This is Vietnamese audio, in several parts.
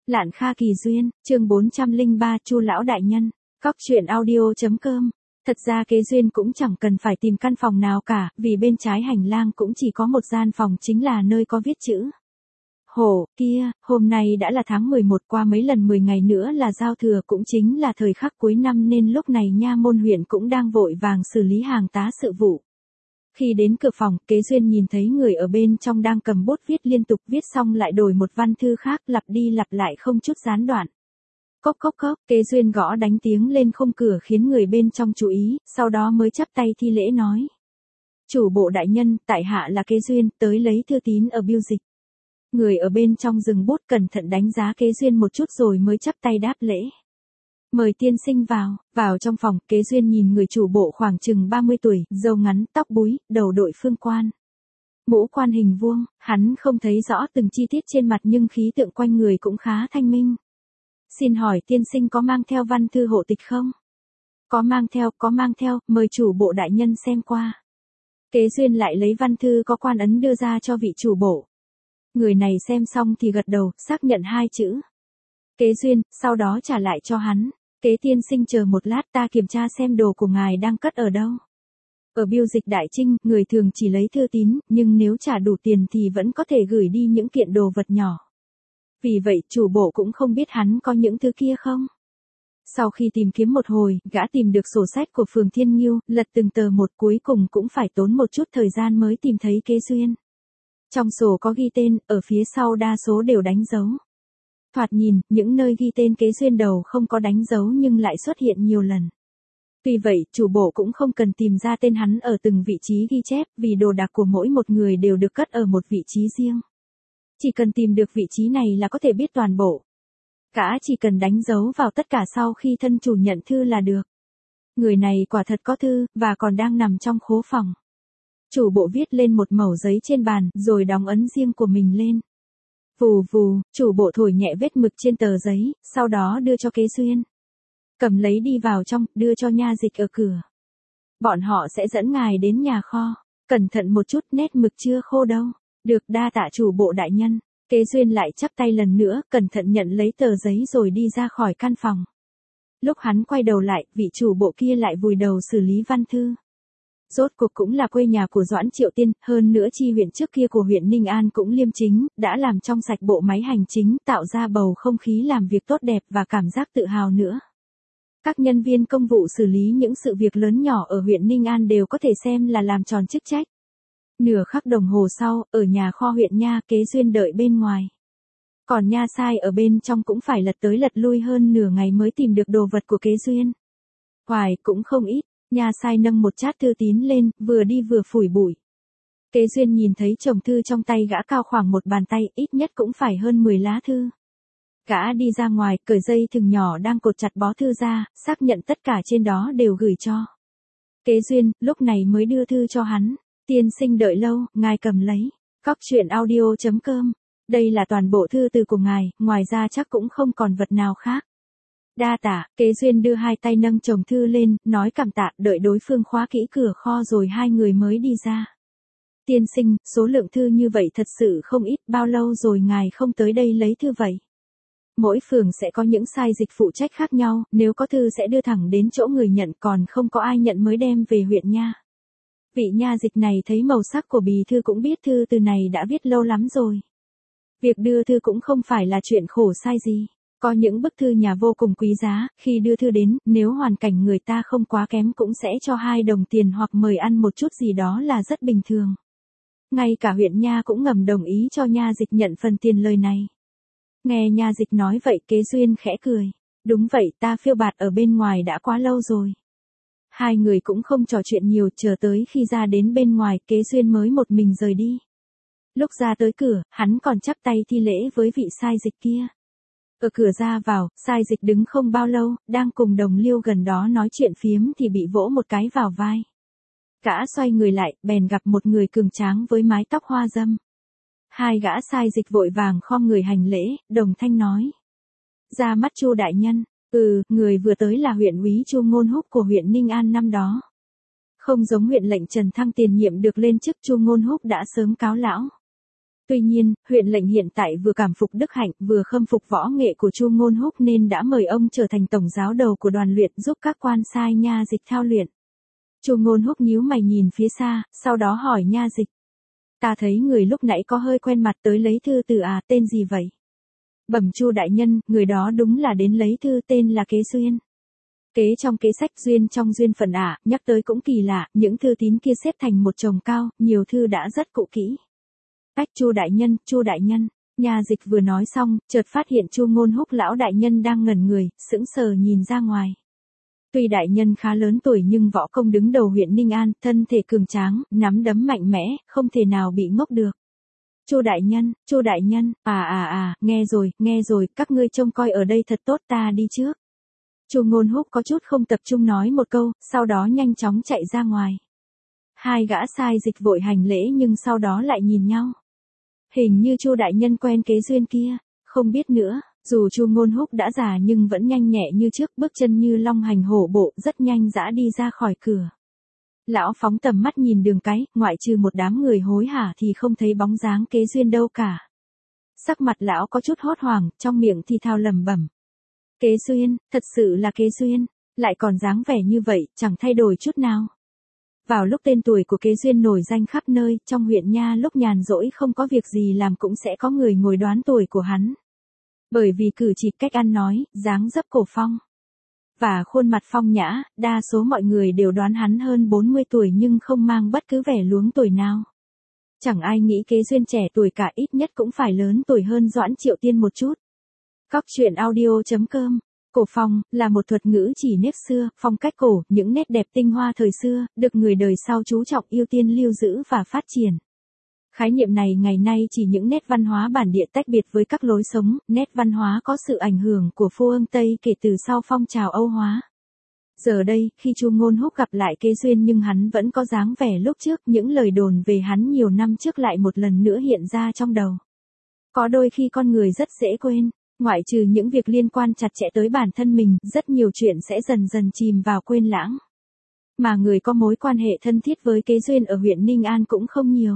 Lạn Kha Kỳ Duyên, chương 403 Chu lão đại nhân. Cóc truyện audio.com. Thật ra Kế Duyên cũng chẳng cần phải tìm căn phòng nào cả, vì bên trái hành lang cũng chỉ có một gian phòng, chính là nơi có viết chữ. Hổ, kia, hôm nay đã là tháng 11, qua mấy lần 10 ngày nữa là giao thừa, cũng chính là thời khắc cuối năm, nên lúc này nha môn huyện cũng đang vội vàng xử lý hàng tá sự vụ. Khi đến cửa phòng, Kế Duyên nhìn thấy người ở bên trong đang cầm bút viết liên tục, viết xong lại đổi một văn thư khác, lặp đi lặp lại không chút gián đoạn. Cốc cốc cốc, Kế Duyên gõ đánh tiếng lên khung cửa khiến người bên trong chú ý, sau đó mới chắp tay thi lễ nói. Chủ bộ đại nhân, tại hạ là Kế Duyên, tới lấy thư tín ở Biêu Dịch. Người ở bên trong dừng bút cẩn thận đánh giá Kế Duyên một chút rồi mới chắp tay đáp lễ. Mời tiên sinh vào trong phòng, Kế Duyên nhìn người chủ bộ khoảng chừng 30 tuổi, râu ngắn, tóc búi, đầu đội phương quan. Mũ quan hình vuông, hắn không thấy rõ từng chi tiết trên mặt nhưng khí tượng quanh người cũng khá thanh minh. Xin hỏi tiên sinh có mang theo văn thư hộ tịch không? Có mang theo, mời chủ bộ đại nhân xem qua. Kế Duyên lại lấy văn thư có quan ấn đưa ra cho vị chủ bộ. Người này xem xong thì gật đầu, xác nhận 2 chữ. Kế Duyên, sau đó trả lại cho hắn. Kế tiên sinh chờ một lát, ta kiểm tra xem đồ của ngài đang cất ở đâu. Ở Biêu Dịch Đại Trinh, người thường chỉ lấy thư tín, nhưng nếu trả đủ tiền thì vẫn có thể gửi đi những kiện đồ vật nhỏ. Vì vậy, chủ bộ cũng không biết hắn có những thứ kia không. Sau khi tìm kiếm một hồi, gã tìm được sổ sách của phường Thiên Nghiêu, lật từng tờ một, cuối cùng cũng phải tốn một chút thời gian mới tìm thấy Kế Duyên. Trong sổ có ghi tên, ở phía sau đa số đều đánh dấu. Thoạt nhìn, những nơi ghi tên Kế Duyên đầu không có đánh dấu nhưng lại xuất hiện nhiều lần. Tuy vậy, chủ bộ cũng không cần tìm ra tên hắn ở từng vị trí ghi chép, vì đồ đạc của mỗi một người đều được cất ở một vị trí riêng. Chỉ cần tìm được vị trí này là có thể biết toàn bộ. Cả chỉ cần đánh dấu vào tất cả sau khi thân chủ nhận thư là được. Người này quả thật có thư, và còn đang nằm trong khố phòng. Chủ bộ viết lên một mẩu giấy trên bàn, rồi đóng ấn riêng của mình lên. Vù vù, chủ bộ thổi nhẹ vết mực trên tờ giấy, sau đó đưa cho Kế Duyên. Cầm lấy đi vào trong, đưa cho nha dịch ở cửa. Bọn họ sẽ dẫn ngài đến nhà kho. Cẩn thận một chút, nét mực chưa khô đâu. Được, đa tạ chủ bộ đại nhân. Kế Duyên lại chắp tay lần nữa, cẩn thận nhận lấy tờ giấy rồi đi ra khỏi căn phòng. Lúc hắn quay đầu lại, vị chủ bộ kia lại vùi đầu xử lý văn thư. Rốt cuộc cũng là quê nhà của Doãn Triệu Tiên, hơn nữa chi huyện trước kia của huyện Ninh An cũng liêm chính, đã làm trong sạch bộ máy hành chính, tạo ra bầu không khí làm việc tốt đẹp và cảm giác tự hào nữa. Các nhân viên công vụ xử lý những sự việc lớn nhỏ ở huyện Ninh An đều có thể xem là làm tròn chức trách. Nửa khắc đồng hồ sau, ở nhà kho huyện nha, Kế Duyên đợi bên ngoài. Còn nha sai ở bên trong cũng phải lật tới lật lui hơn nửa ngày mới tìm được đồ vật của Kế Duyên. Hoài cũng không ít. Nha sai nâng một chát thư tín lên, vừa đi vừa phủi bụi. Kế Duyên nhìn thấy chồng thư trong tay gã cao khoảng một bàn tay, ít nhất cũng phải hơn 10 lá thư. Gã đi ra ngoài, cởi dây thừng nhỏ đang cột chặt bó thư ra, xác nhận tất cả trên đó đều gửi cho. Kế Duyên, lúc này mới đưa thư cho hắn. Tiên sinh đợi lâu, ngài cầm lấy. Cóc truyện audio.com. Đây là toàn bộ thư từ của ngài, ngoài ra chắc cũng không còn vật nào khác. Đa tạ, Kế Duyên đưa 2 tay nâng chồng thư lên, nói cảm tạ, đợi đối phương khóa kỹ cửa kho rồi 2 người mới đi ra. Tiên sinh, số lượng thư như vậy thật sự không ít, bao lâu rồi ngài không tới đây lấy thư vậy? Mỗi phường sẽ có những sai dịch phụ trách khác nhau, nếu có thư sẽ đưa thẳng đến chỗ người nhận, còn không có ai nhận mới đem về huyện nha. Vị nha dịch này thấy màu sắc của bì thư cũng biết thư từ này đã viết lâu lắm rồi. Việc đưa thư cũng không phải là chuyện khổ sai gì. Có những bức thư nhà vô cùng quý giá, khi đưa thư đến, nếu hoàn cảnh người ta không quá kém cũng sẽ cho 2 đồng tiền hoặc mời ăn một chút gì đó là rất bình thường. Ngay cả huyện nha cũng ngầm đồng ý cho nha dịch nhận phần tiền lời này. Nghe nha dịch nói vậy, Kế Duyên khẽ cười. Đúng vậy, ta phiêu bạt ở bên ngoài đã quá lâu rồi. 2 người cũng không trò chuyện nhiều, chờ tới khi ra đến bên ngoài, Kế Duyên mới một mình rời đi. Lúc ra tới cửa, hắn còn chắp tay thi lễ với vị sai dịch kia. Ở cửa ra vào, sai dịch đứng không bao lâu, đang cùng đồng liêu gần đó nói chuyện phiếm thì bị vỗ một cái vào vai. Gã xoay người lại, bèn gặp một người cường tráng với mái tóc hoa râm. 2 gã sai dịch vội vàng khom người hành lễ, đồng thanh nói. Ra mắt Chu đại nhân, người vừa tới là huyện úy Chu Ngôn Húc của huyện Ninh An năm đó. Không giống huyện lệnh Trần Thăng tiền nhiệm được lên chức, Chu Ngôn Húc đã sớm cáo lão. Tuy nhiên, huyện lệnh hiện tại vừa cảm phục đức hạnh vừa khâm phục võ nghệ của Chu Ngôn Húc nên đã mời ông trở thành tổng giáo đầu của đoàn luyện giúp các quan sai nha dịch thao luyện. Chu Ngôn Húc nhíu mày nhìn phía xa, sau đó hỏi nha dịch. Ta thấy người lúc nãy có hơi quen mặt tới lấy thư từ à, tên gì vậy? Bẩm Chu đại nhân, người đó đúng là đến lấy thư, tên là Kế Duyên. Kế trong kế sách, duyên trong duyên phận à, nhắc tới cũng kỳ lạ, những thư tín kia xếp thành một chồng cao, nhiều thư đã rất cũ kỹ. Ách, Chu đại nhân, nha dịch vừa nói xong, chợt phát hiện Chu Ngôn Húc lão đại nhân đang ngẩn người, sững sờ nhìn ra ngoài. Tuy đại nhân khá lớn tuổi nhưng võ công đứng đầu huyện Ninh An, thân thể cường tráng, nắm đấm mạnh mẽ, không thể nào bị ngốc được. Chu đại nhân, nghe rồi, các ngươi trông coi ở đây thật tốt, ta đi trước. Chu Ngôn Húc có chút không tập trung nói một câu, sau đó nhanh chóng chạy ra ngoài. Hai gã sai dịch vội hành lễ nhưng sau đó lại nhìn nhau. Hình như Chu đại nhân quen Kế Duyên kia, không biết nữa. Dù Chu Ngôn Húc đã già nhưng vẫn nhanh nhẹ như trước, bước chân như long hành hổ bộ, rất nhanh dã đi ra khỏi cửa. Lão phóng tầm mắt nhìn đường cái, ngoại trừ một đám người hối hả thì không thấy bóng dáng Kế Duyên đâu cả. Sắc mặt lão có chút hốt hoảng, trong miệng thì thào lẩm bẩm. Kế Duyên, thật sự là Kế Duyên, lại còn dáng vẻ như vậy, chẳng thay đổi chút nào. Vào lúc tên tuổi của Kế Duyên nổi danh khắp nơi, trong huyện nha lúc nhàn rỗi không có việc gì làm cũng sẽ có người ngồi đoán tuổi của hắn. Bởi vì cử chỉ, cách ăn nói, dáng dấp cổ phong và khuôn mặt phong nhã, đa số mọi người đều đoán hắn hơn 40 tuổi nhưng không mang bất cứ vẻ luống tuổi nào. Chẳng ai nghĩ Kế Duyên trẻ tuổi cả, ít nhất cũng phải lớn tuổi hơn Doãn Triệu Tiên một chút. Cóc truyện audio.com. Cổ phong là một thuật ngữ chỉ nếp xưa, phong cách cổ, những nét đẹp tinh hoa thời xưa, được người đời sau chú trọng ưu tiên lưu giữ và phát triển. Khái niệm này ngày nay chỉ những nét văn hóa bản địa tách biệt với các lối sống, nét văn hóa có sự ảnh hưởng của phương Tây kể từ sau phong trào Âu hóa. Giờ đây, khi Chu Ngôn Húc gặp lại Kế Duyên nhưng hắn vẫn có dáng vẻ lúc trước, những lời đồn về hắn nhiều năm trước lại một lần nữa hiện ra trong đầu. Có đôi khi con người rất dễ quên, ngoại trừ những việc liên quan chặt chẽ tới bản thân mình, rất nhiều chuyện sẽ dần dần chìm vào quên lãng. Mà người có mối quan hệ thân thiết với Kế Duyên ở huyện Ninh An cũng không nhiều.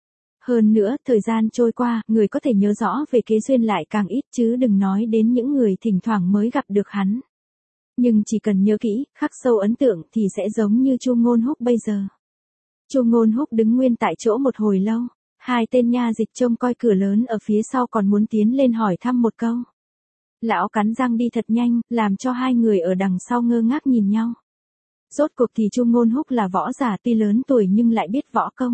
Hơn nữa, thời gian trôi qua, người có thể nhớ rõ về Kế Duyên lại càng ít chứ đừng nói đến những người thỉnh thoảng mới gặp được hắn. Nhưng chỉ cần nhớ kỹ, khắc sâu ấn tượng thì sẽ giống như Chu Ngôn Húc bây giờ. Chu Ngôn Húc đứng nguyên tại chỗ một hồi lâu, hai tên nha dịch trông coi cửa lớn ở phía sau còn muốn tiến lên hỏi thăm một câu. Lão cắn răng đi thật nhanh, làm cho hai người ở đằng sau ngơ ngác nhìn nhau. Rốt cuộc thì Chu Ngôn Húc là võ giả tuy lớn tuổi nhưng lại biết võ công.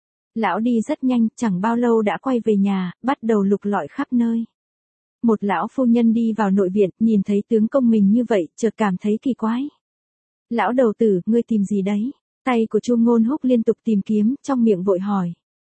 Lão đi rất nhanh, chẳng bao lâu đã quay về nhà, bắt đầu lục lọi khắp nơi. Một lão phu nhân đi vào nội viện, nhìn thấy tướng công mình như vậy, chợt cảm thấy kỳ quái. Lão đầu tử, ngươi tìm gì đấy? Tay của Chu Ngôn Húc liên tục tìm kiếm, trong miệng vội hỏi.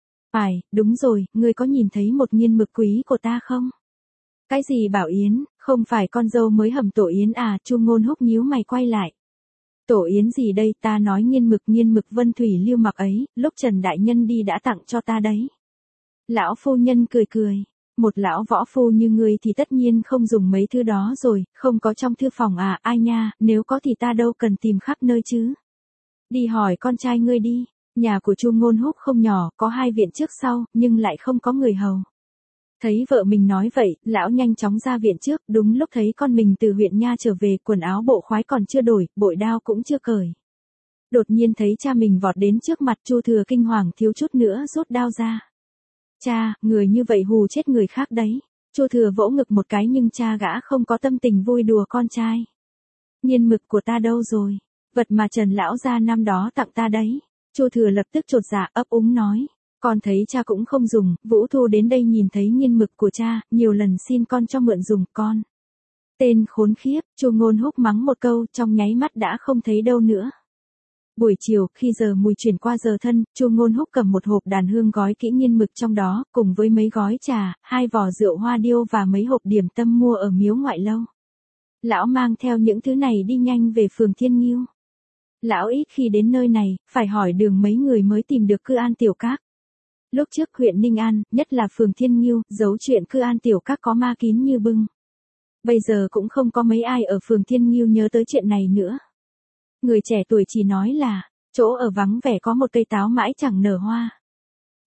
Đúng rồi, ngươi có nhìn thấy một nghiên mực quý của ta không? Cái gì Bảo Yến, không phải con dâu mới hầm tổ yến à? Chu Ngôn Húc nhíu mày quay lại. Tổ yến gì đây, ta nói nghiên mực Vân Thủy Lưu mặc ấy, lúc Trần Đại Nhân đi đã tặng cho ta đấy. Lão phu nhân cười cười, một lão võ phu như ngươi thì tất nhiên không dùng mấy thứ đó rồi, không có trong thư phòng à? Ai nha, nếu có thì ta đâu cần tìm khắp nơi chứ. Đi hỏi con trai ngươi đi, nhà của Chu Ngôn Húc không nhỏ, có 2 viện trước sau, nhưng lại không có người hầu. Thấy vợ mình nói vậy, lão nhanh chóng ra viện trước, đúng lúc thấy con mình từ huyện nha trở về, quần áo bộ khoái còn chưa đổi, bội đao cũng chưa cởi. Đột nhiên thấy cha mình vọt đến trước mặt, Chu Thừa kinh hoàng thiếu chút nữa rút đao ra. Cha, người như vậy hù chết người khác đấy. Chu Thừa vỗ ngực một cái nhưng cha gã không có tâm tình vui đùa con trai. Nghiên mực của ta đâu rồi? Vật mà Trần lão gia năm đó tặng ta đấy. Chu Thừa lập tức chột dạ ấp úng nói. Con thấy cha cũng không dùng, Vũ Thu đến đây nhìn thấy nghiên mực của cha, nhiều lần xin con cho mượn dùng, con. Tên khốn khiếp, Chu Ngôn Húc mắng một câu, trong nháy mắt đã không thấy đâu nữa. Buổi chiều, khi giờ mùi chuyển qua giờ thân, Chu Ngôn Húc cầm một hộp đàn hương gói kỹ nghiên mực trong đó, cùng với mấy gói trà, 2 vò rượu hoa điêu và mấy hộp điểm tâm mua ở miếu ngoại lâu. Lão mang theo những thứ này đi nhanh về phường Thiên Nghiêu. Lão ít khi đến nơi này, phải hỏi đường mấy người mới tìm được Cư An Tiểu Các. Lúc trước huyện Ninh An, nhất là phường Thiên Nghiêu, giấu chuyện Cư An Tiểu Các có ma kín như bưng. Bây giờ cũng không có mấy ai ở phường Thiên Nghiêu nhớ tới chuyện này nữa. Người trẻ tuổi chỉ nói là, chỗ ở vắng vẻ có một cây táo mãi chẳng nở hoa.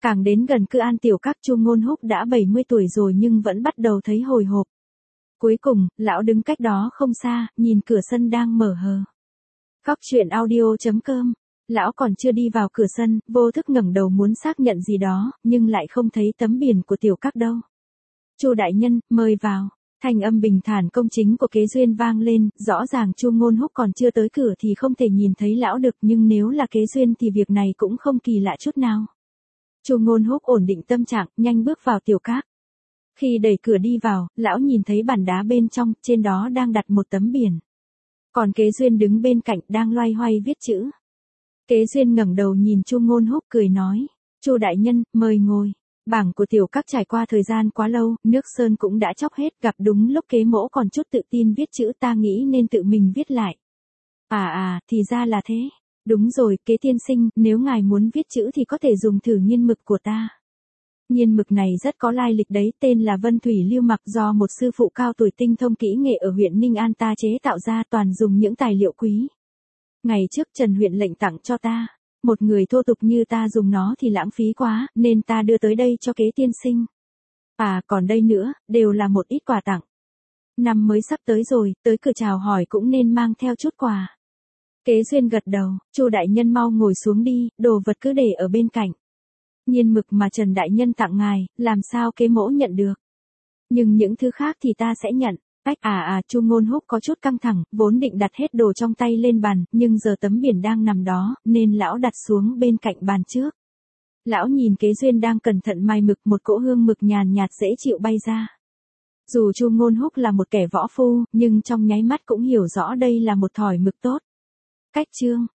Càng đến gần Cư An Tiểu Các, Chu Ngôn Húc đã 70 tuổi rồi nhưng vẫn bắt đầu thấy hồi hộp. Cuối cùng, lão đứng cách đó không xa, nhìn cửa sân đang mở hờ. Cóc truyện audio.com. Lão còn chưa đi vào cửa sân, vô thức ngẩng đầu muốn xác nhận gì đó, nhưng lại không thấy tấm biển của Tiểu Các đâu. Chu đại nhân, mời vào. Thanh âm bình thản công chính của Kế Duyên vang lên, rõ ràng Chu Ngôn Húc còn chưa tới cửa thì không thể nhìn thấy lão được, nhưng nếu là Kế Duyên thì việc này cũng không kỳ lạ chút nào. Chu Ngôn Húc ổn định tâm trạng, nhanh bước vào Tiểu Các. Khi đẩy cửa đi vào, lão nhìn thấy bàn đá bên trong, trên đó đang đặt một tấm biển. Còn Kế Duyên đứng bên cạnh đang loay hoay viết chữ. Kế Duyên ngẩng đầu nhìn Chu Ngôn Húc cười nói, Chu đại nhân, mời ngồi. Bảng của Tiểu Các trải qua thời gian quá lâu, nước sơn cũng đã chóc hết, gặp đúng lúc Kế mỗ còn chút tự tin viết chữ, ta nghĩ nên tự mình viết lại. Thì ra là thế. Đúng rồi, Kế tiên sinh, nếu ngài muốn viết chữ thì có thể dùng thử nghiên mực của ta. Nghiên mực này rất có lai lịch đấy, tên là Vân Thủy Lưu Mặc, do một sư phụ cao tuổi tinh thông kỹ nghệ ở huyện Ninh An ta chế tạo ra, toàn dùng những tài liệu quý. Ngày trước Trần huyện lệnh tặng cho ta. Một người thô tục như ta dùng nó thì lãng phí quá, nên ta đưa tới đây cho Kế tiên sinh. Còn đây nữa, đều là một ít quà tặng. Năm mới sắp tới rồi, tới cửa chào hỏi cũng nên mang theo chút quà. Kế Duyên gật đầu, Chu đại nhân mau ngồi xuống đi, đồ vật cứ để ở bên cạnh. Nghiên mực mà Trần đại nhân tặng ngài, làm sao Kế mỗ nhận được. Nhưng những thứ khác thì ta sẽ nhận. Chu Ngôn Húc có chút căng thẳng, vốn định đặt hết đồ trong tay lên bàn, nhưng giờ tấm biển đang nằm đó, nên lão đặt xuống bên cạnh bàn trước. Lão nhìn Kế Duyên đang cẩn thận mài mực, một cỗ hương mực nhàn nhạt dễ chịu bay ra. Dù Chu Ngôn Húc là một kẻ võ phu, nhưng trong nháy mắt cũng hiểu rõ đây là một thỏi mực tốt. Cách chương